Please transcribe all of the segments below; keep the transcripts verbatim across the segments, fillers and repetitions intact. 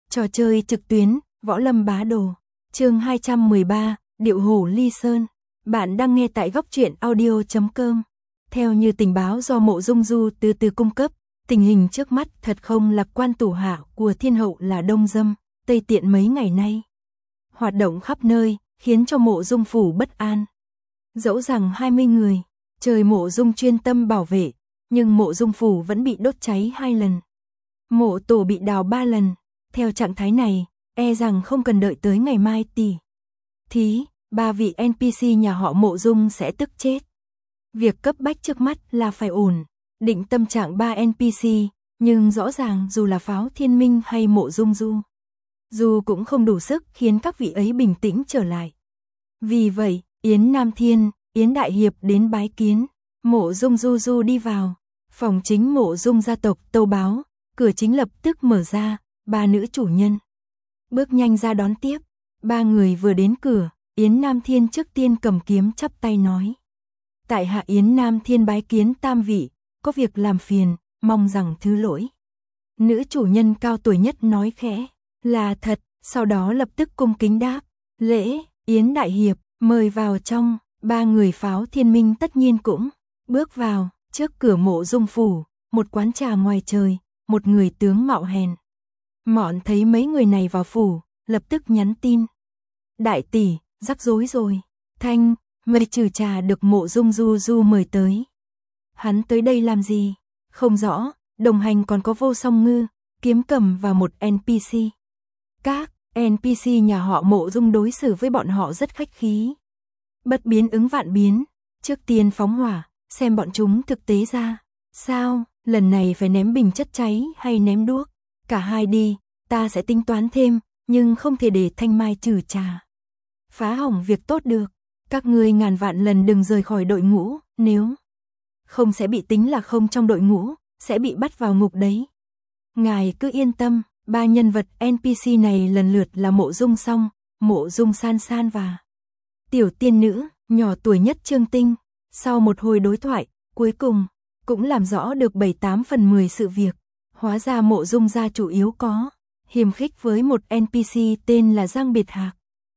Trò chơi trực tuyến, Võ Lâm Bá Đồ. Chương hai trăm mười ba, Điệu Hổ Ly Sơn. Bạn đang nghe tại góc truyện audio chấm com. Theo như tình báo do Mộ Dung Du từ từ cung cấp, tình hình trước mắt thật không lạc quan. Thủ hạ của thiên hậu là Đông Dâm, Tây Tiện mấy ngày nay hoạt động khắp nơi, khiến cho Mộ Dung phủ bất an. Dẫu rằng hai mươi người, trời Mộ Dung chuyên tâm bảo vệ, nhưng Mộ Dung phủ vẫn bị đốt cháy hai lần. Mộ tổ bị đào ba lần. Theo trạng thái này, e rằng không cần đợi tới ngày mai tỷ thí, ba vị en pê xê nhà họ Mộ Dung sẽ tức chết. Việc cấp bách trước mắt là phải ổn định tâm trạng ba en pê xê, nhưng rõ ràng dù là Pháo Thiên Minh hay Mộ Dung Du, dù cũng không đủ sức khiến các vị ấy bình tĩnh trở lại. Vì vậy, Yến Nam Thiên, Yến Đại Hiệp đến bái kiến. Mộ Dung Du Du đi vào phòng chính Mộ Dung gia tộc tâu báo, cửa chính lập tức mở ra, ba nữ chủ nhân bước nhanh ra đón tiếp. Ba người vừa đến cửa, Yến Nam Thiên trước tiên cầm kiếm chắp tay nói: tại hạ Yến Nam Thiên bái kiến tam vị, có việc làm phiền, mong rằng thứ lỗi. Nữ chủ nhân cao tuổi nhất nói khẽ: là thật, sau đó lập tức cung kính đáp: lễ. Yến Đại Hiệp, mời vào trong. Ba người Pháo Thiên Minh tất nhiên cũng bước vào. Trước cửa Mộ Dung phủ, một quán trà ngoài trời, một người tướng mạo hèn mọn thấy mấy người này vào phủ, lập tức nhắn tin: đại tỷ, rắc rối rồi. Thanh, mời trừ trà được Mộ Dung Du Du mời tới. Hắn tới đây làm gì? Không rõ, đồng hành còn có Vô Song Ngư, Kiếm Cầm và một en pê xê. Các en pê xê nhà họ Mộ Dung đối xử với bọn họ rất khách khí. Bất biến ứng vạn biến, trước tiên phóng hỏa, xem bọn chúng thực tế ra sao, lần này phải ném bình chất cháy hay ném đuốc, cả hai đi, ta sẽ tính toán thêm, nhưng không thể để Thanh Mai trừ trà phá hỏng việc tốt được. Các ngươi ngàn vạn lần đừng rời khỏi đội ngũ, nếu không sẽ bị tính là không trong đội ngũ, sẽ bị bắt vào ngục đấy. Ngài cứ yên tâm, ba nhân vật en pê xê này lần lượt là Mộ Dung Song, Mộ Dung San San và tiểu tiên nữ nhỏ tuổi nhất Trương Tinh. Sau một hồi đối thoại, cuối cùng cũng làm rõ được bảy tám phần mười sự việc. Hóa ra Mộ Dung gia chủ yếu có hiềm khích với một en pê xê tên là Giang Biệt Hạc.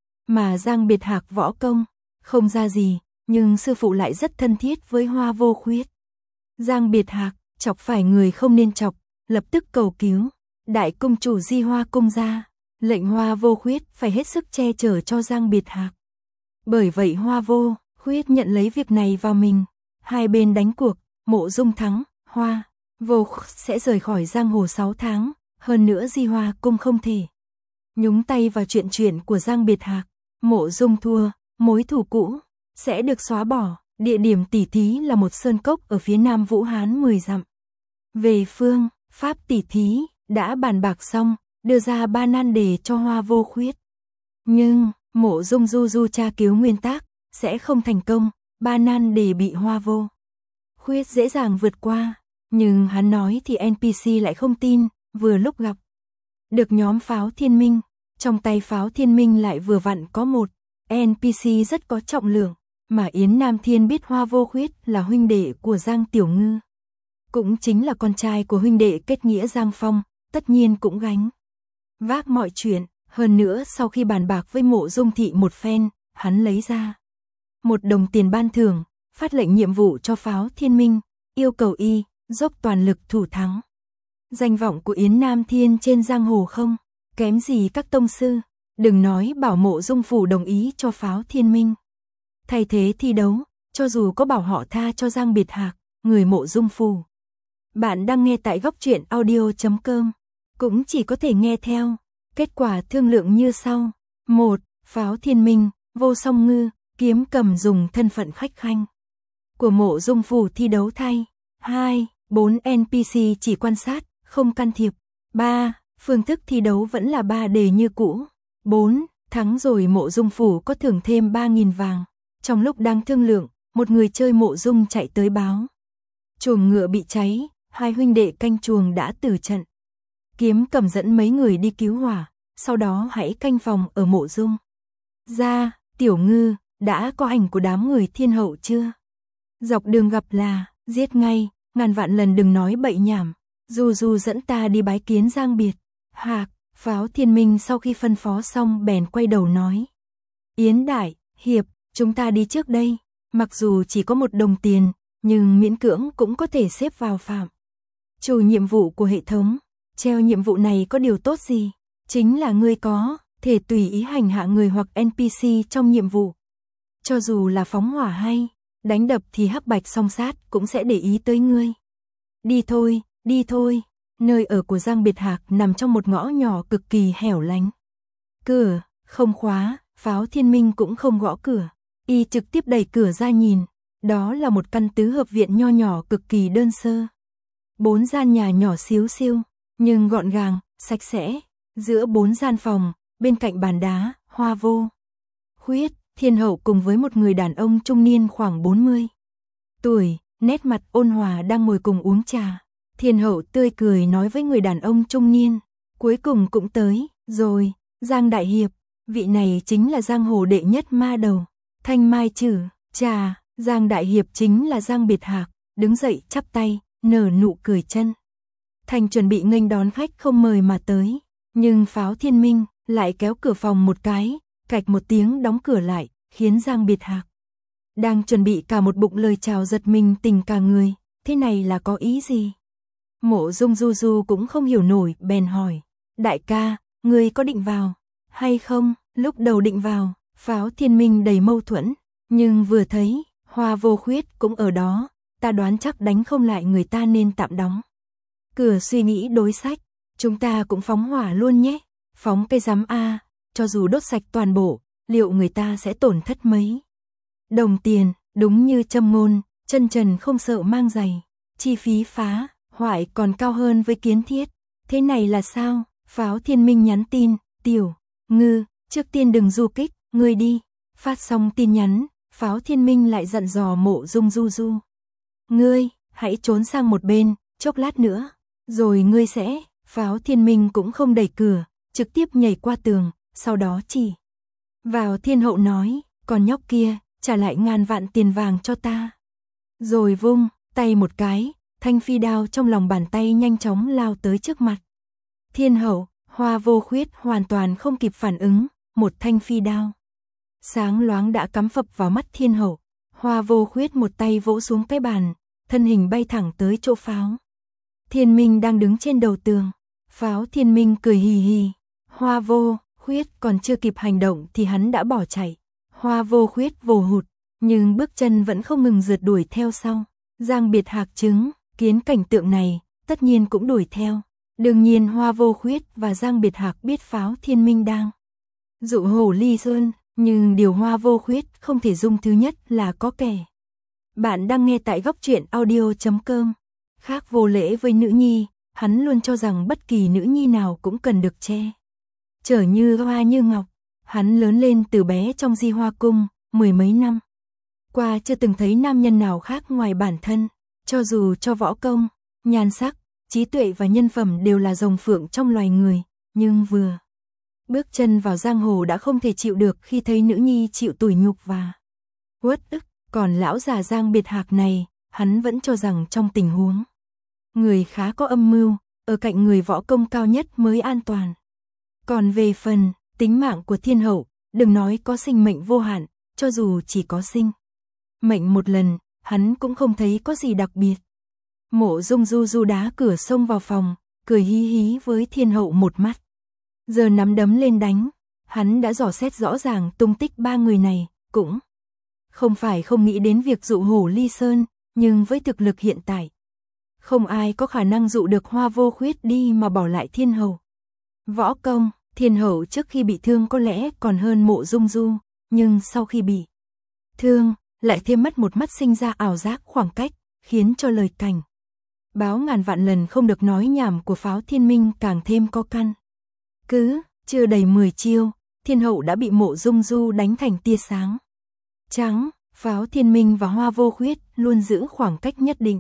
Mà Giang Biệt Hạc võ công không ra gì, nhưng sư phụ lại rất thân thiết với Hoa Vô Khuyết. Giang Biệt Hạc chọc phải người không nên chọc, lập tức cầu cứu đại cung chủ Di Hoa cung gia, lệnh Hoa Vô Khuyết phải hết sức che chở cho Giang Biệt Hạc. Bởi vậy Hoa Vô Khuyết nhận lấy việc này vào mình. Hai bên đánh cuộc, Mộ Dung thắng, Hoa Vô sẽ rời khỏi giang hồ sáu tháng, hơn nữa Di Hoa cung không thể nhúng tay vào chuyện chuyện của Giang Biệt Hạc. Mộ Dung thua, mối thù cũ sẽ được xóa bỏ. Địa điểm tỉ thí là một sơn cốc ở phía nam Vũ Hán mười dặm. Về phương pháp tỉ thí đã bàn bạc xong, đưa ra ba nan đề cho Hoa Vô Khuyết. Nhưng Mộ Dung Du Du tra cứu nguyên tắc sẽ không thành công, ba nan đề bị Hoa Vô Khuyết dễ dàng vượt qua. Nhưng hắn nói thì en pê xê lại không tin. Vừa lúc gặp được nhóm Pháo Thiên Minh, trong tay Pháo Thiên Minh lại vừa vặn có một en pê xê rất có trọng lượng, mà Yến Nam Thiên biết Hoa Vô Khuyết là huynh đệ của Giang Tiểu Ngư, cũng chính là con trai của huynh đệ kết nghĩa Giang Phong, tất nhiên cũng gánh vác mọi chuyện. Hơn nữa sau khi bàn bạc với Mộ Dung thị một phen, hắn lấy ra một đồng tiền ban thưởng, phát lệnh nhiệm vụ cho Pháo Thiên Minh, yêu cầu y dốc toàn lực thủ thắng. Danh vọng của Yến Nam Thiên trên giang hồ không kém gì các tông sư, đừng nói bảo Mộ Dung phủ đồng ý cho Pháo Thiên Minh thay thế thi đấu, cho dù có bảo họ tha cho Giang Biệt Hạc, người Mộ Dung phủ. Bạn đang nghe tại góc truyện audio chấm com, cũng chỉ có thể nghe theo. Kết quả thương lượng như sau: một. Pháo Thiên Minh, Vô Song Ngư, Kiếm Cầm dùng thân phận khách khanh của Mộ Dung phủ thi đấu thay. Hai. Bốn en pê xê chỉ quan sát, không can thiệp. Ba. Phương thức thi đấu vẫn là ba đề như cũ. Bốn. Thắng rồi Mộ Dung phủ có thưởng thêm ba nghìn vàng. Trong lúc đang thương lượng, một người chơi Mộ Dung chạy tới báo chuồng ngựa bị cháy, hai huynh đệ canh chuồng đã tử trận. Kiếm Cầm dẫn mấy người đi cứu hỏa, sau đó hãy canh phòng ở Mộ Dung gia. Tiểu Ngư, đã có ảnh của đám người thiên hậu chưa? Dọc đường gặp là giết ngay, ngàn vạn lần đừng nói bậy nhảm. Du Du dẫn ta đi bái kiến Giang Biệt Hạc. Pháo Thiên Minh sau khi phân phó xong bèn quay đầu nói. Yến Đại Hiệp, chúng ta đi trước đây, mặc dù chỉ có một đồng tiền, nhưng miễn cưỡng cũng có thể xếp vào phạm chủ nhiệm vụ của hệ thống. Treo nhiệm vụ này có điều tốt gì? Chính là ngươi có thể tùy ý hành hạ người hoặc en pê xê trong nhiệm vụ. Cho dù là phóng hỏa hay đánh đập thì Hắc Bạch Song Sát cũng sẽ để ý tới ngươi. Đi thôi, đi thôi. Nơi ở của Giang Biệt Hạc nằm trong một ngõ nhỏ cực kỳ hẻo lánh. Cửa không khóa, Pháo Thiên Minh cũng không gõ cửa. Y trực tiếp đẩy cửa ra nhìn. Đó là một căn tứ hợp viện nho nhỏ cực kỳ đơn sơ. Bốn gian nhà nhỏ xíu xiu, nhưng gọn gàng, sạch sẽ. Giữa bốn gian phòng, bên cạnh bàn đá, Hoa Vô Khuyết, Thiên Hậu cùng với một người đàn ông trung niên khoảng bốn mươi tuổi, nét mặt ôn hòa đang ngồi cùng uống trà. Thiên Hậu tươi cười nói với người đàn ông trung niên, cuối cùng cũng tới, rồi, Giang Đại Hiệp, vị này chính là giang hồ đệ nhất ma đầu, Thanh Mai Trử. Trà, Giang Đại Hiệp chính là Giang Biệt Hạc, đứng dậy chắp tay, nở nụ cười chân thành chuẩn bị nghênh đón khách không mời mà tới, nhưng Pháo Thiên Minh lại kéo cửa phòng một cái, cạch một tiếng đóng cửa lại, khiến Giang Biệt Hạc đang chuẩn bị cả một bụng lời chào giật mình tỉnh cả người, thế này là có ý gì? Mộ Dung Du Du cũng không hiểu nổi, bèn hỏi, đại ca, ngươi có định vào hay không? Lúc đầu định vào, Pháo Thiên Minh đầy mâu thuẫn, nhưng vừa thấy Hoa Vô Khuyết cũng ở đó, ta đoán chắc đánh không lại người ta nên tạm đóng cửa suy nghĩ đối sách. Chúng ta cũng phóng hỏa luôn nhé. Phóng cây rắm a, cho dù đốt sạch toàn bộ, liệu người ta sẽ tổn thất mấy đồng tiền? Đúng như châm ngôn, chân trần không sợ mang giày, chi phí phá hoại còn cao hơn với kiến thiết. Thế này là sao? Pháo Thiên Minh nhắn tin, Tiểu Ngư, trước tiên đừng du kích, ngươi đi. Phát xong tin nhắn, Pháo Thiên Minh lại dặn dò Mộ Dung Du Du, ngươi hãy trốn sang một bên, chốc lát nữa rồi ngươi sẽ. Pháo Thiên Minh cũng không đẩy cửa, trực tiếp nhảy qua tường, sau đó chỉ vào Thiên Hậu nói, con nhóc kia, trả lại ngàn vạn tiền vàng cho ta. Rồi vung tay một cái, thanh phi đao trong lòng bàn tay nhanh chóng lao tới trước mặt Thiên Hậu. Hoa Vô Khuyết hoàn toàn không kịp phản ứng, một thanh phi đao sáng loáng đã cắm phập vào mắt Thiên Hậu. Hoa Vô Khuyết một tay vỗ xuống cái bàn, thân hình bay thẳng tới chỗ Pháo Thiên Minh đang đứng trên đầu tường. Pháo Thiên Minh cười hì hì. Hoa Vô Khuyết còn chưa kịp hành động thì hắn đã bỏ chạy. Hoa Vô Khuyết vồ hụt, nhưng bước chân vẫn không ngừng rượt đuổi theo sau. Giang Biệt Hạc chứng kiến cảnh tượng này, tất nhiên cũng đuổi theo. Đương nhiên Hoa Vô Khuyết và Giang Biệt Hạc biết Pháo Thiên Minh đang dụ Hồ Ly Sơn, nhưng điều Hoa Vô Khuyết không thể dung thứ nhất là có kẻ. Bạn đang nghe tại góc truyện audio chấm com. Khác vô lễ với nữ nhi, hắn luôn cho rằng bất kỳ nữ nhi nào cũng cần được che chở như hoa như ngọc. Hắn lớn lên từ bé trong Di Hoa Cung, mười mấy năm qua chưa từng thấy nam nhân nào khác ngoài bản thân. Cho dù cho võ công, nhan sắc, trí tuệ và nhân phẩm đều là rồng phượng trong loài người, nhưng vừa bước chân vào giang hồ đã không thể chịu được khi thấy nữ nhi chịu tủi nhục và uất ức. Còn lão già Giang Biệt Hạc này, hắn vẫn cho rằng trong tình huống người khá có âm mưu, ở cạnh người võ công cao nhất mới an toàn. Còn về phần tính mạng của Thiên Hậu, đừng nói có sinh mệnh vô hạn, cho dù chỉ có sinh mệnh một lần, hắn cũng không thấy có gì đặc biệt. Mộ Dung Du Du đá cửa xông vào phòng, cười hí hí với Thiên Hậu một mắt. Giờ nắm đấm lên đánh, hắn đã dò xét rõ ràng tung tích ba người này, cũng không phải không nghĩ đến việc dụ Hồ Ly Sơn, nhưng với thực lực hiện tại, không ai có khả năng dụ được Hoa Vô Khuyết đi mà bỏ lại Thiên Hậu. Võ công, Thiên Hậu trước khi bị thương có lẽ còn hơn Mộ Dung Du, nhưng sau khi bị thương, lại thêm mất một mắt sinh ra ảo giác khoảng cách, khiến cho lời cảnh báo ngàn vạn lần không được nói nhảm của Pháo Thiên Minh càng thêm có căn. Cứ chưa đầy mười chiêu, Thiên Hậu đã bị Mộ Dung Du đánh thành tia sáng trắng. Pháo Thiên Minh và Hoa Vô Khuyết luôn giữ khoảng cách nhất định.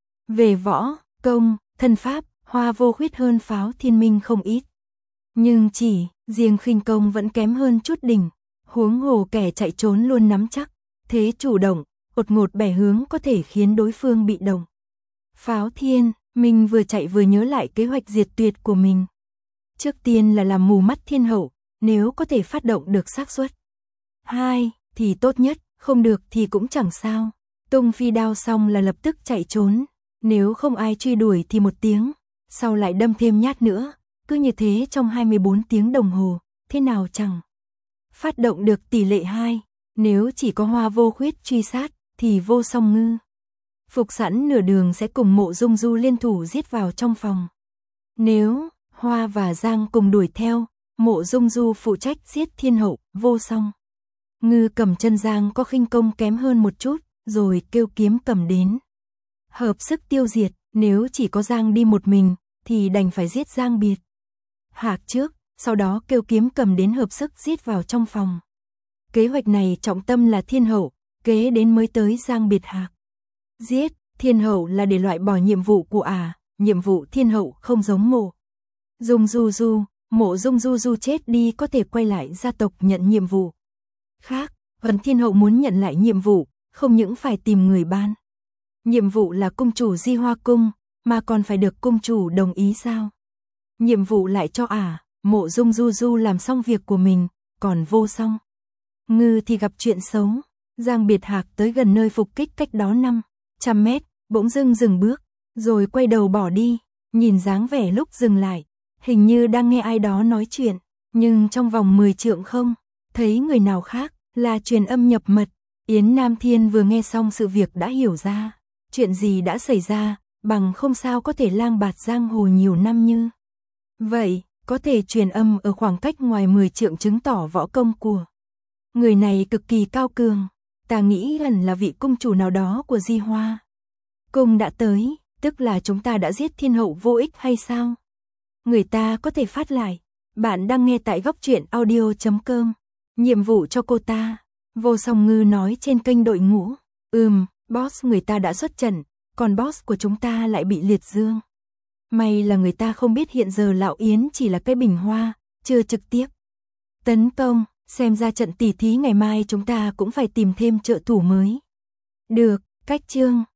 Về võ công, thân pháp, Hoa Vô Khuyết hơn Pháo Thiên Minh không ít, nhưng chỉ riêng khinh công vẫn kém hơn chút đỉnh. Huống hồ kẻ chạy trốn luôn nắm chắc thế chủ động, đột ngột bẻ hướng có thể khiến đối phương bị động. Pháo Thiên Minh vừa chạy vừa nhớ lại kế hoạch diệt tuyệt của mình. Trước tiên là làm mù mắt thiên hậu, nếu có thể phát động được xác suất. Hai, thì tốt nhất, không được thì cũng chẳng sao. Tung phi đao xong là lập tức chạy trốn, nếu không ai truy đuổi thì một tiếng, sau lại đâm thêm nhát nữa, cứ như thế trong hai mươi bốn tiếng đồng hồ, thế nào chẳng phát động được tỷ lệ hai, nếu chỉ có Hoa Vô Khuyết truy sát, thì Vô Song Ngư phục sẵn nửa đường sẽ cùng Mộ Dung Du liên thủ giết vào trong phòng. Nếu Hoa và Giang cùng đuổi theo, Mộ Dung Du phụ trách giết thiên hậu, Vô Song Ngư cầm chân Giang có khinh công kém hơn một chút, rồi kêu kiếm cầm đến hợp sức tiêu diệt, nếu chỉ có Giang đi một mình, thì đành phải giết Giang biệt Hạc trước, sau đó kêu kiếm cầm đến hợp sức giết vào trong phòng. Kế hoạch này trọng tâm là thiên hậu, kế đến mới tới Giang biệt Hạc. Giết thiên hậu là để loại bỏ nhiệm vụ của ả, à, nhiệm vụ thiên hậu không giống Mộ Dung Du Du, Mộ Dung Du Du chết đi có thể quay lại gia tộc nhận nhiệm vụ khác, còn thiên hậu muốn nhận lại nhiệm vụ, không những phải tìm người ban nhiệm vụ là cung chủ Di Hoa Cung, mà còn phải được cung chủ đồng ý sao? Nhiệm vụ lại cho ả, à, Mộ Dung Du Du làm xong việc của mình, còn Vô Song Ngư thì gặp chuyện xấu. Giang biệt Hạc tới gần nơi phục kích cách đó năm trăm mét, bỗng dưng dừng bước, rồi quay đầu bỏ đi, nhìn dáng vẻ lúc dừng lại, hình như đang nghe ai đó nói chuyện, nhưng trong vòng mười trượng không thấy người nào khác, là truyền âm nhập mật. Yến Nam Thiên vừa nghe xong sự việc đã hiểu ra, chuyện gì đã xảy ra, bằng không sao có thể lang bạt giang hồ nhiều năm như vậy, có thể truyền âm ở khoảng cách ngoài mười trượng chứng tỏ võ công của người này cực kỳ cao cường. Ta nghĩ hẳn là vị cung chủ nào đó của Di Hoa Cung đã tới, tức là chúng ta đã giết thiên hậu vô ích hay sao? Người ta có thể phát lại. Bạn đang nghe tại góc truyện audio chấm com. Nhiệm vụ cho cô ta. Vô Song Ngư nói trên kênh đội ngũ. Ừm, boss người ta đã xuất trận, còn boss của chúng ta lại bị liệt dương. May là người ta không biết hiện giờ Lão Yến chỉ là cái bình hoa, chưa trực tiếp tấn công. Xem ra trận tỉ thí ngày mai chúng ta cũng phải tìm thêm trợ thủ mới. Được, cách chương.